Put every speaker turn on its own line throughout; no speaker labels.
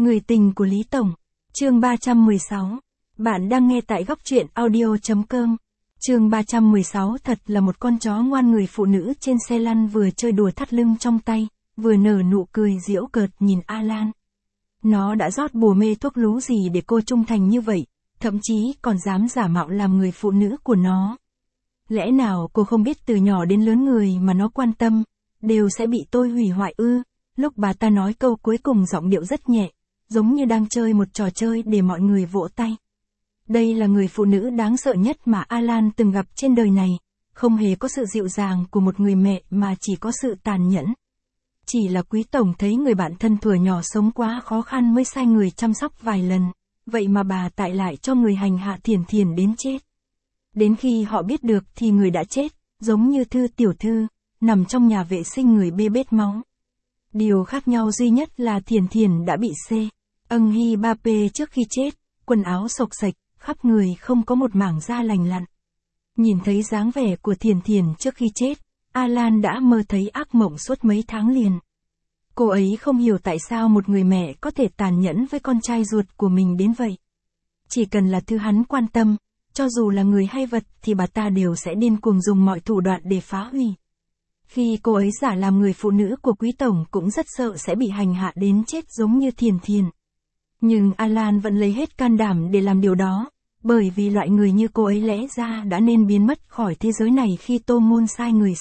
Người tình của Lý Tổng. Chương 316. Bạn đang nghe tại góc truyện audio.com. Chương 316 thật là một con chó ngoan. Người phụ nữ trên xe lăn vừa chơi đùa thắt lưng trong tay, vừa nở nụ cười giễu cợt nhìn Alan. Nó đã rót bùa mê thuốc lú gì để cô trung thành như vậy, thậm chí còn dám giả mạo làm người phụ nữ của nó. Lẽ nào cô không biết từ nhỏ đến lớn người mà nó quan tâm, đều sẽ bị tôi hủy hoại ư? Lúc bà ta nói câu cuối cùng giọng điệu rất nhẹ, giống như đang chơi một trò chơi để mọi người vỗ tay. Đây là người phụ nữ đáng sợ nhất mà Alan từng gặp trên đời này, không hề có sự dịu dàng của một người mẹ mà chỉ có sự tàn nhẫn. Chỉ là quý tổng thấy người bạn thân thuở nhỏ sống quá khó khăn mới sai người chăm sóc vài lần, vậy mà bà tại lại cho người hành hạ Thiển Thiển đến chết. Đến khi họ biết được thì người đã chết, giống như Thư tiểu thư, nằm trong nhà vệ sinh người bê bết máu. Điều khác nhau duy nhất là Thiển Thiển đã bị Ân Hy Ba Pê trước khi chết, quần áo xộc xệch, khắp người không có một mảng da lành lặn. Nhìn thấy dáng vẻ của Thiển Thiển trước khi chết, Alan đã mơ thấy ác mộng suốt mấy tháng liền. Cô ấy không hiểu tại sao một người mẹ có thể tàn nhẫn với con trai ruột của mình đến vậy. Chỉ cần là thứ hắn quan tâm, cho dù là người hay vật thì bà ta đều sẽ điên cuồng dùng mọi thủ đoạn để phá hủy. Khi cô ấy giả làm người phụ nữ của quý tổng cũng rất sợ sẽ bị hành hạ đến chết giống như Thiển Thiển. Nhưng Alan vẫn lấy hết can đảm để làm điều đó, bởi vì loại người như cô ấy lẽ ra đã nên biến mất khỏi thế giới này khi Tô Ngôn sai người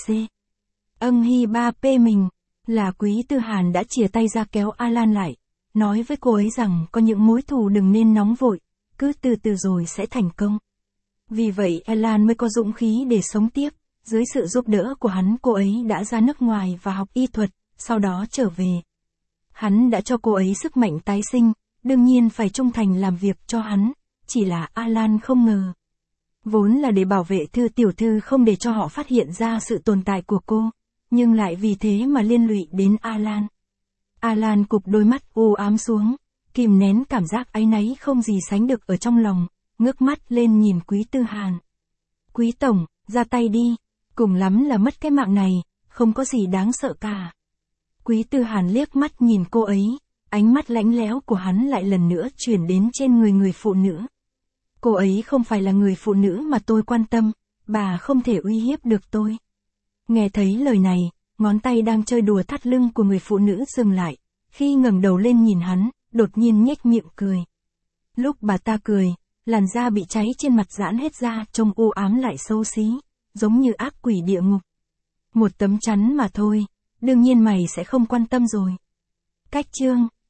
Ân Hy Ba Pê mình. Là Quý Tư Hàn đã chìa tay ra kéo Alan lại, nói với cô ấy rằng có những mối thù đừng nên nóng vội, cứ từ từ rồi sẽ thành công. Vì vậy Alan mới có dũng khí để sống tiếp. Dưới sự giúp đỡ của hắn, cô ấy đã ra nước ngoài và học y thuật, sau đó trở về. Hắn đã cho cô ấy sức mạnh tái sinh, đương nhiên phải trung thành làm việc cho hắn, chỉ là Alan không ngờ. Vốn là để bảo vệ Thư tiểu thư không để cho họ phát hiện ra sự tồn tại của cô, nhưng lại vì thế mà liên lụy đến Alan. Alan cụp đôi mắt u ám xuống, kìm nén cảm giác áy náy không gì sánh được ở trong lòng, ngước mắt lên nhìn Quý Tư Hàn. Quý tổng, ra tay đi. Cùng lắm là mất cái mạng này, không có gì đáng sợ cả. Quý Tư Hàn liếc mắt nhìn cô ấy, ánh mắt lãnh lẽo của hắn lại lần nữa chuyển đến trên người phụ nữ. Cô ấy không phải là người phụ nữ mà tôi quan tâm, bà không thể uy hiếp được tôi. Nghe thấy lời này, ngón tay đang chơi đùa thắt lưng của người phụ nữ dừng lại, khi ngẩng đầu lên nhìn hắn, đột nhiên nhếch miệng cười. Lúc bà ta cười, làn da bị cháy trên mặt giãn hết ra trông u ám lại xấu xí, giống như ác quỷ địa ngục. Một tấm chắn mà thôi, đương nhiên mày sẽ không quan tâm rồi. Cách chương